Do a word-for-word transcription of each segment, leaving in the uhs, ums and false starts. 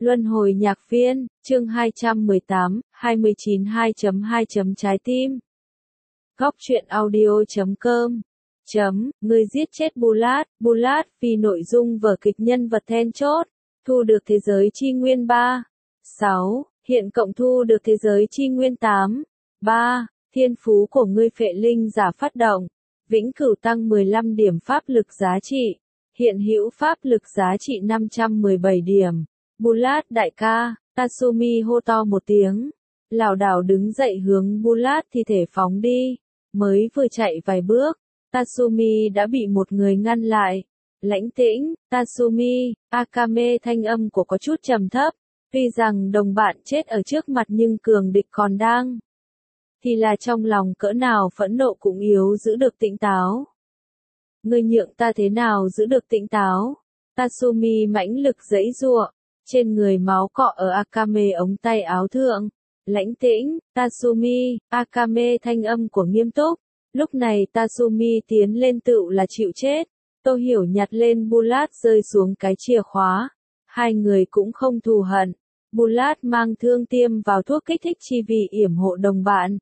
Luân hồi nhạc viên, chương hai trăm mười tám, hai mươi chín hai chấm hai chấm trái tim. Góc truyện audio chấm com. Chấm, người giết chết Bulat, Bulat vì nội dung vở kịch nhân vật then chốt, thu được thế giới chi nguyên ba. sáu. Hiện cộng thu được thế giới chi nguyên tám. ba. Thiên phú của ngươi phệ linh giả phát động. Vĩnh cửu tăng mười lăm điểm pháp lực giá trị. Hiện hữu pháp lực giá trị năm trăm mười bảy điểm. Bulat đại ca, Tatsumi hô to một tiếng. Lảo đảo đứng dậy hướng Bulat thi thể phóng đi. Mới vừa chạy vài bước, Tatsumi đã bị một người ngăn lại. Lãnh tĩnh, Tatsumi, Akame thanh âm của có chút trầm thấp. Tuy rằng đồng bạn chết ở trước mặt nhưng cường địch còn đang. Thì là trong lòng cỡ nào phẫn nộ cũng yếu giữ được tỉnh táo. Ngươi nhượng ta thế nào giữ được tỉnh táo? Tatsumi mãnh lực giãy giụa, trên người máu cọ ở Akame ống tay áo thượng. Lãnh tĩnh, Tatsumi, Akame thanh âm của nghiêm túc. Lúc này Tatsumi tiến lên tựu là chịu chết. Tô Hiểu nhặt lên Bulat rơi xuống cái chìa khóa. Hai người cũng không thù hận. Bulat mang thương tiêm vào thuốc kích thích chi vì yểm hộ đồng bạn.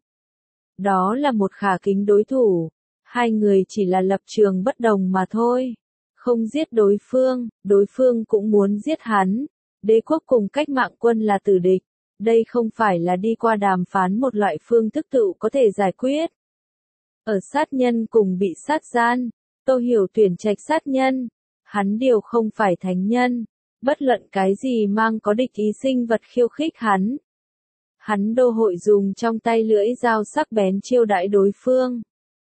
Đó là một khả kính đối thủ. Hai người chỉ là lập trường bất đồng mà thôi. Không giết đối phương, đối phương cũng muốn giết hắn. Đế quốc cùng cách mạng quân là tử địch. Đây không phải là đi qua đàm phán một loại phương thức tự có thể giải quyết. Ở sát nhân cùng bị sát gian, Tô Hiểu tuyển trạch sát nhân. Hắn điều không phải thánh nhân. Bất luận cái gì mang có địch ý sinh vật khiêu khích hắn. Hắn đô hội dùng trong tay lưỡi dao sắc bén chiêu đãi đối phương.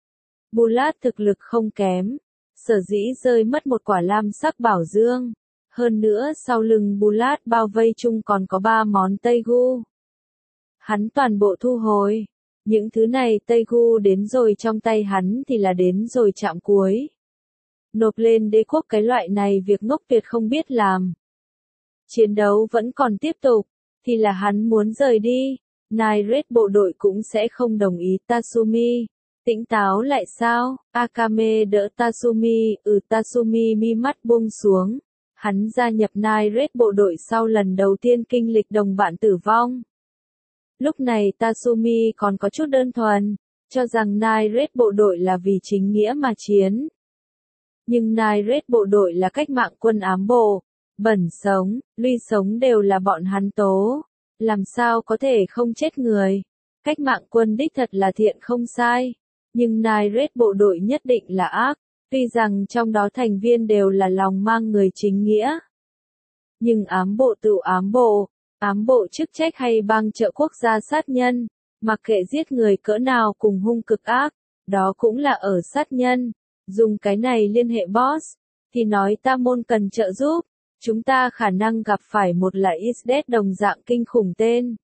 Bulat thực lực không kém. Sở dĩ rơi mất một quả lam sắc bảo dương. Hơn nữa sau lưng Bulat bao vây chung còn có ba món Tây Gu. Hắn toàn bộ thu hồi. Những thứ này Tây Gu đến rồi trong tay hắn thì là đến rồi chạm cuối. Nộp lên đế quốc cái loại này việc ngốc tuyệt không biết làm. Chiến đấu vẫn còn tiếp tục, thì là hắn muốn rời đi. Nairet bộ đội cũng sẽ không đồng ý. Tatsumi, tỉnh táo lại sao? Akame đỡ Tatsumi, ừ Tatsumi mi mắt buông xuống. Hắn gia nhập Nairet bộ đội sau lần đầu tiên kinh lịch đồng bạn tử vong. Lúc này Tatsumi còn có chút đơn thuần, cho rằng Nairet bộ đội là vì chính nghĩa mà chiến. Nhưng Nairet bộ đội là cách mạng quân ám bộ, bẩn sống, luy sống đều là bọn hắn tố. Làm sao có thể không chết người? Cách mạng quân đích thật là thiện không sai. Nhưng Nairet bộ đội nhất định là ác. Tuy rằng trong đó thành viên đều là lòng mang người chính nghĩa. Nhưng ám bộ tự ám bộ, ám bộ chức trách hay bang trợ quốc gia sát nhân, mặc kệ giết người cỡ nào cùng hung cực ác, đó cũng là ở sát nhân. Dùng cái này liên hệ boss, thì nói ta môn cần trợ giúp, chúng ta khả năng gặp phải một là Isdet đồng dạng kinh khủng tên.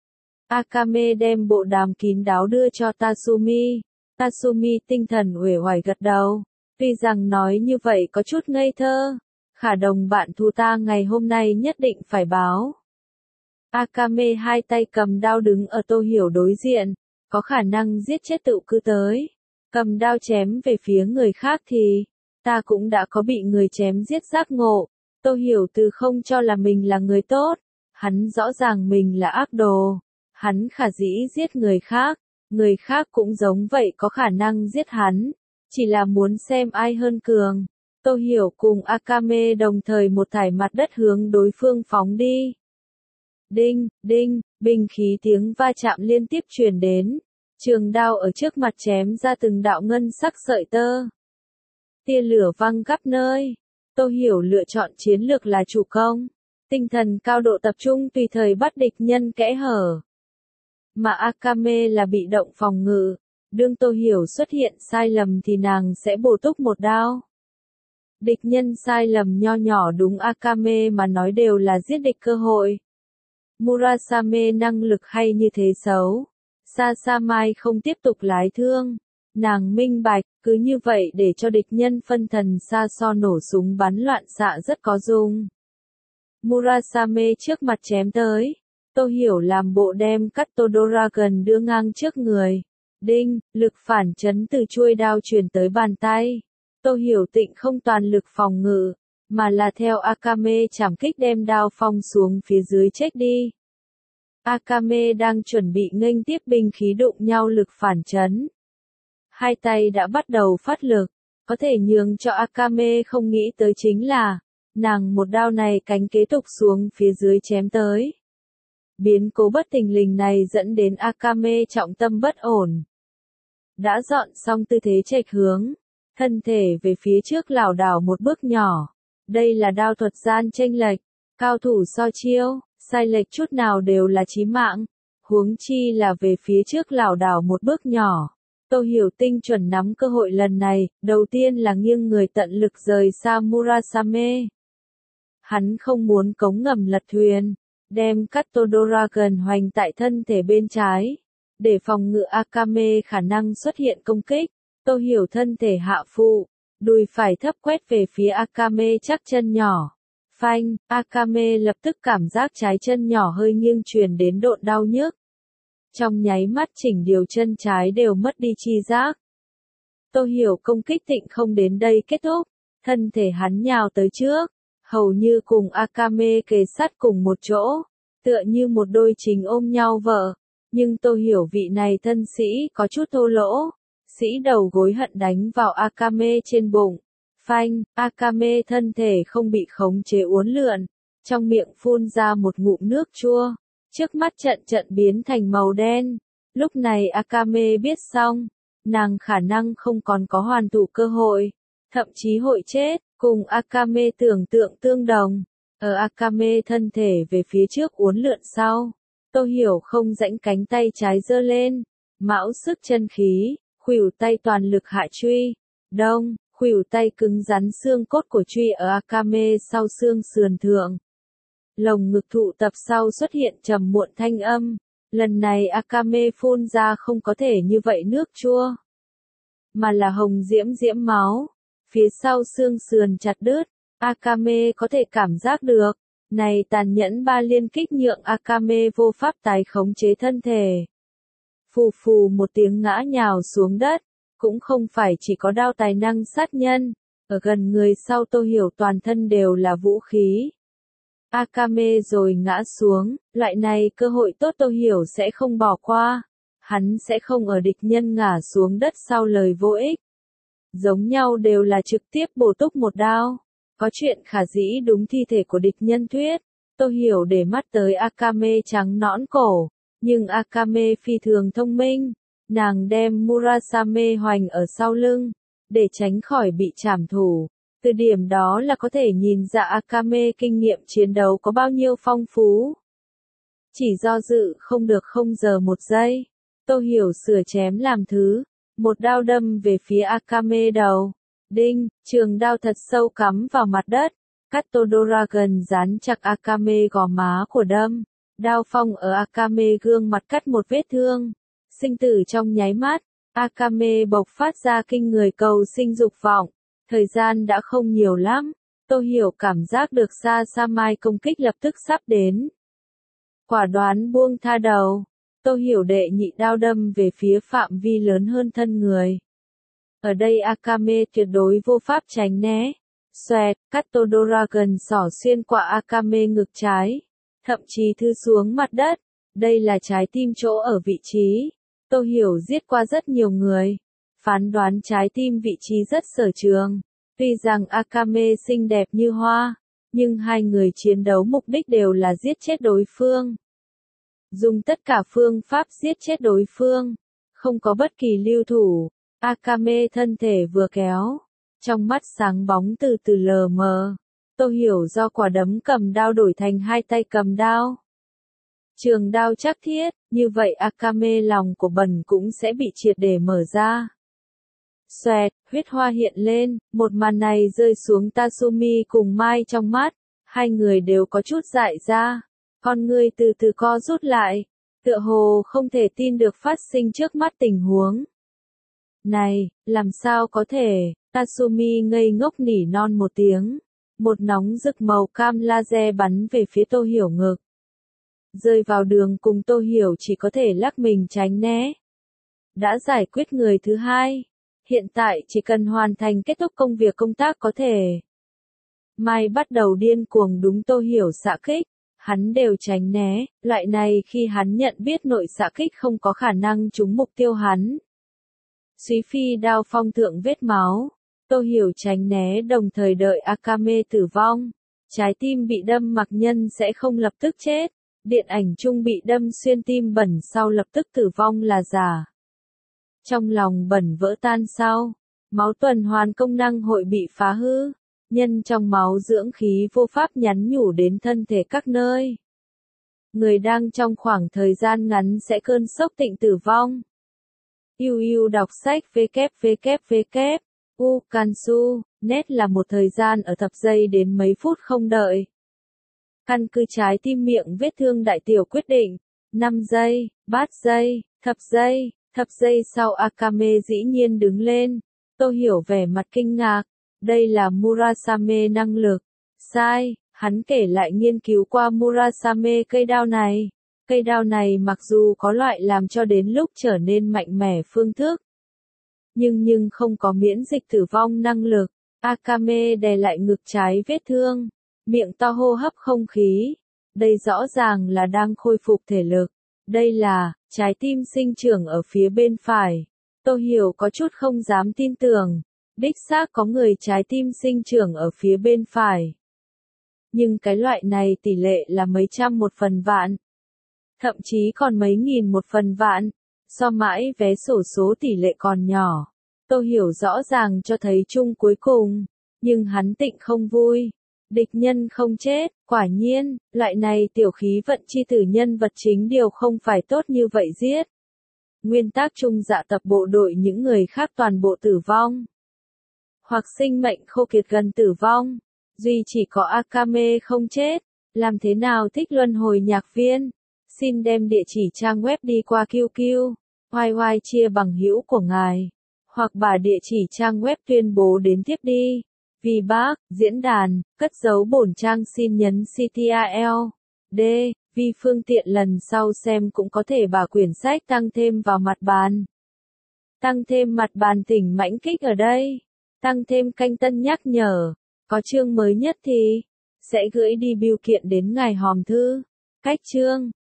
Akame đem bộ đàm kín đáo đưa cho Tatsumi. Tatsumi tinh thần uể oải gật đầu. Tuy rằng nói như vậy có chút ngây thơ, khả đồng bạn thù ta ngày hôm nay nhất định phải báo. Akame hai tay cầm đao đứng ở Tô Hiểu đối diện, có khả năng giết chết tự cứ tới. Cầm đao chém về phía người khác thì, ta cũng đã có bị người chém giết giác ngộ. Tô Hiểu từ không cho là mình là người tốt, hắn rõ ràng mình là ác đồ. Hắn khả dĩ giết người khác, người khác cũng giống vậy có khả năng giết hắn. Chỉ là muốn xem ai hơn cường. Tô Hiểu cùng Akame đồng thời một thải mặt đất hướng đối phương phóng đi. Đinh, đinh, binh khí tiếng va chạm liên tiếp truyền đến. Trường đao ở trước mặt chém ra từng đạo ngân sắc sợi tơ. Tia lửa văng khắp nơi. Tô Hiểu lựa chọn chiến lược là chủ công. Tinh thần cao độ tập trung tùy thời bắt địch nhân kẽ hở. Mà Akame là bị động phòng ngự. Đương Tô Hiểu xuất hiện sai lầm thì nàng sẽ bổ túc một đao. Địch nhân sai lầm nho nhỏ đúng Akame mà nói đều là giết địch cơ hội. Murasame năng lực hay như thế xấu. Sasamai không tiếp tục lái thương. Nàng minh bạch, cứ như vậy để cho địch nhân phân thần xa so nổ súng bắn loạn xạ rất có dùng. Murasame trước mặt chém tới. Tô Hiểu làm bộ đem Kato Dragon đưa ngang trước người. Đinh, lực phản chấn từ chuôi đao truyền tới bàn tay. Tô Hiểu tịnh không toàn lực phòng ngự, mà là theo Akame chảm kích đem Đao Phong xuống phía dưới chết đi. Akame đang chuẩn bị nghênh tiếp binh khí đụng nhau lực phản chấn. Hai tay đã bắt đầu phát lực, có thể nhường cho Akame không nghĩ tới chính là, nàng một đao này cánh kế tục xuống phía dưới chém tới. Biến cố bất thình lình này dẫn đến Akame trọng tâm bất ổn. Đã dọn xong tư thế chệch hướng, thân thể về phía trước lảo đảo một bước nhỏ. Đây là đao thuật gian chênh lệch, cao thủ so chiêu, sai lệch chút nào đều là chí mạng, huống chi là về phía trước lảo đảo một bước nhỏ. Tô Hiểu tinh chuẩn nắm cơ hội lần này, đầu tiên là nghiêng người tận lực rời xa Murasame. Hắn không muốn cống ngầm lật thuyền, đem Kato Dragon hoành tại thân thể bên trái, để phòng ngự Akame khả năng xuất hiện công kích. Tô Hiểu thân thể hạ phụ, đùi phải thấp quét về phía Akame chắc chân nhỏ. Phanh, Akame lập tức cảm giác trái chân nhỏ hơi nghiêng truyền đến độn đau nhức. Trong nháy mắt chỉnh điều chân trái đều mất đi chi giác. Tô Hiểu công kích tịnh không đến đây kết thúc, thân thể hắn nhào tới trước, hầu như cùng Akame kề sát cùng một chỗ, tựa như một đôi chính ôm nhau vợ. Nhưng Tô Hiểu vị này thân sĩ có chút thô lỗ, sĩ đầu gối hận đánh vào Akame trên bụng. Phanh, Akame thân thể không bị khống chế uốn lượn, trong miệng phun ra một ngụm nước chua, trước mắt trận trận biến thành màu đen. Lúc này Akame biết xong, nàng khả năng không còn có hoàn thủ cơ hội, thậm chí hội chết, cùng Akame tưởng tượng tương đồng. Ở Akame thân thể về phía trước uốn lượn sau, Tô Hiểu không rãnh cánh tay trái giơ lên, mão sức chân khí, khuỷu tay toàn lực hạ truy, đông, khuỷu tay cứng rắn xương cốt của truy ở Akame sau xương sườn thượng. Lồng ngực thụ tập sau xuất hiện trầm muộn thanh âm, lần này Akame phun ra không có thể như vậy nước chua, mà là hồng diễm diễm máu, phía sau xương sườn chặt đứt, Akame có thể cảm giác được, này tàn nhẫn ba liên kích nhượng Akame vô pháp tái khống chế thân thể. Phù phù một tiếng ngã nhào xuống đất, cũng không phải chỉ có đao tài năng sát nhân, ở gần người sau Tô Hiểu toàn thân đều là vũ khí. Akame rồi ngã xuống, loại này cơ hội tốt Tô Hiểu sẽ không bỏ qua, hắn sẽ không ở địch nhân ngã xuống đất sau lời vô ích. Giống nhau đều là trực tiếp bổ túc một đao, có chuyện khả dĩ đúng thi thể của địch nhân thuyết. Tô Hiểu để mắt tới Akame trắng nõn cổ, nhưng Akame phi thường thông minh, nàng đem Murasame hoành ở sau lưng, để tránh khỏi bị trảm thủ. Từ điểm đó là có thể nhìn ra Akame kinh nghiệm chiến đấu có bao nhiêu phong phú. Chỉ do dự không được không giờ một giây, Tô Hiểu sửa chém làm thứ, một đao đâm về phía Akame đầu. Đinh, trường đao thật sâu cắm vào mặt đất, Kato Dragon dán chặt Akame gò má của đâm. Đao phong ở Akame gương mặt cắt một vết thương. Sinh tử trong nháy mắt, Akame bộc phát ra kinh người cầu sinh dục vọng. Thời gian đã không nhiều lắm, Tô Hiểu cảm giác được xa xa mai công kích lập tức sắp đến. Quả đoán buông tha đầu, Tô Hiểu đệ nhị đao đâm về phía phạm vi lớn hơn thân người. Ở đây Akame tuyệt đối vô pháp tránh né. Xoẹt, Kato Dragon xỏ xuyên qua Akame ngực trái, thậm chí thư xuống mặt đất. Đây là trái tim chỗ ở vị trí. Tô Hiểu giết qua rất nhiều người, phán đoán trái tim vị trí rất sở trường. Tuy rằng Akame xinh đẹp như hoa, nhưng hai người chiến đấu mục đích đều là giết chết đối phương. Dùng tất cả phương pháp giết chết đối phương, không có bất kỳ lưu thủ. Akame thân thể vừa kéo, trong mắt sáng bóng từ từ lờ mờ. Tô Hiểu do quả đấm cầm đao đổi thành hai tay cầm đao. Trường đao chắc thiết, như vậy Akame lòng của bần cũng sẽ bị triệt để mở ra. Xoẹt, huyết hoa hiện lên, một màn này rơi xuống Tatsumi cùng Mai trong mắt, hai người đều có chút dại ra, con người từ từ co rút lại, tựa hồ không thể tin được phát sinh trước mắt tình huống. Này, làm sao có thể, Tatsumi ngây ngốc nỉ non một tiếng, một nóng rực màu cam laser bắn về phía Tô Hiểu ngực. Rơi vào đường cùng Tô Hiểu chỉ có thể lắc mình tránh né. Đã giải quyết người thứ hai, hiện tại chỉ cần hoàn thành kết thúc công việc công tác có thể. Mai bắt đầu điên cuồng đúng Tô Hiểu xạ kích, hắn đều tránh né, loại này khi hắn nhận biết nội xạ kích không có khả năng trúng mục tiêu hắn. Súy phi đao phong thượng vết máu, Tô Hiểu tránh né đồng thời đợi Akame tử vong. Trái tim bị đâm mặc nhân sẽ không lập tức chết, điện ảnh chung bị đâm xuyên tim bẩn sau lập tức tử vong là giả. Trong lòng bẩn vỡ tan sau, máu tuần hoàn công năng hội bị phá hư, nhân trong máu dưỡng khí vô pháp nhắn nhủ đến thân thể các nơi. Người đang trong khoảng thời gian ngắn sẽ cơn sốc tịnh tử vong. Yêu yêu đọc sách www. U Kansu, net là một thời gian ở thập giây đến mấy phút không đợi. Căn cứ trái tim miệng vết thương đại tiểu quyết định, năm giây, bát giây, thập giây, thập giây sau Akame dĩ nhiên đứng lên. Tô Hiểu vẻ mặt kinh ngạc, đây là Murasame năng lực. Sai, hắn kể lại nghiên cứu qua Murasame cây đao này. Cây đao này mặc dù có loại làm cho đến lúc trở nên mạnh mẽ phương thức, nhưng nhưng không có miễn dịch tử vong năng lực. Akame đè lại ngực trái vết thương, miệng to hô hấp không khí. Đây rõ ràng là đang khôi phục thể lực. Đây là, trái tim sinh trưởng ở phía bên phải. Tô Hiểu có chút không dám tin tưởng. Đích xác có người trái tim sinh trưởng ở phía bên phải. Nhưng cái loại này tỷ lệ là mấy trăm một phần vạn. Thậm chí còn mấy nghìn một phần vạn. So mãi vé xổ số tỷ lệ còn nhỏ. Tô Hiểu rõ ràng cho thấy chung cuối cùng. Nhưng hắn tịnh không vui. Địch nhân không chết, quả nhiên, loại này tiểu khí vận chi tử nhân vật chính điều không phải tốt như vậy giết. Nguyên tắc chung dạ tập bộ đội những người khác toàn bộ tử vong. Hoặc sinh mệnh khô kiệt gần tử vong. Duy chỉ có Akame không chết. Làm thế nào thích luân hồi nhạc viên? Xin đem địa chỉ trang web đi qua Q Q. Hoài hoài chia bằng hữu của ngài. Hoặc bà địa chỉ trang web tuyên bố đến tiếp đi. Vì bác, diễn đàn, cất dấu bổn trang xin nhấn C T R L. D. Vì phương tiện lần sau xem cũng có thể bà quyển sách tăng thêm vào mặt bàn. Tăng thêm mặt bàn tỉnh mãnh kích ở đây. Tăng thêm canh tân nhắc nhở. Có chương mới nhất thì sẽ gửi đi bưu kiện đến ngài hòm thư. Cách chương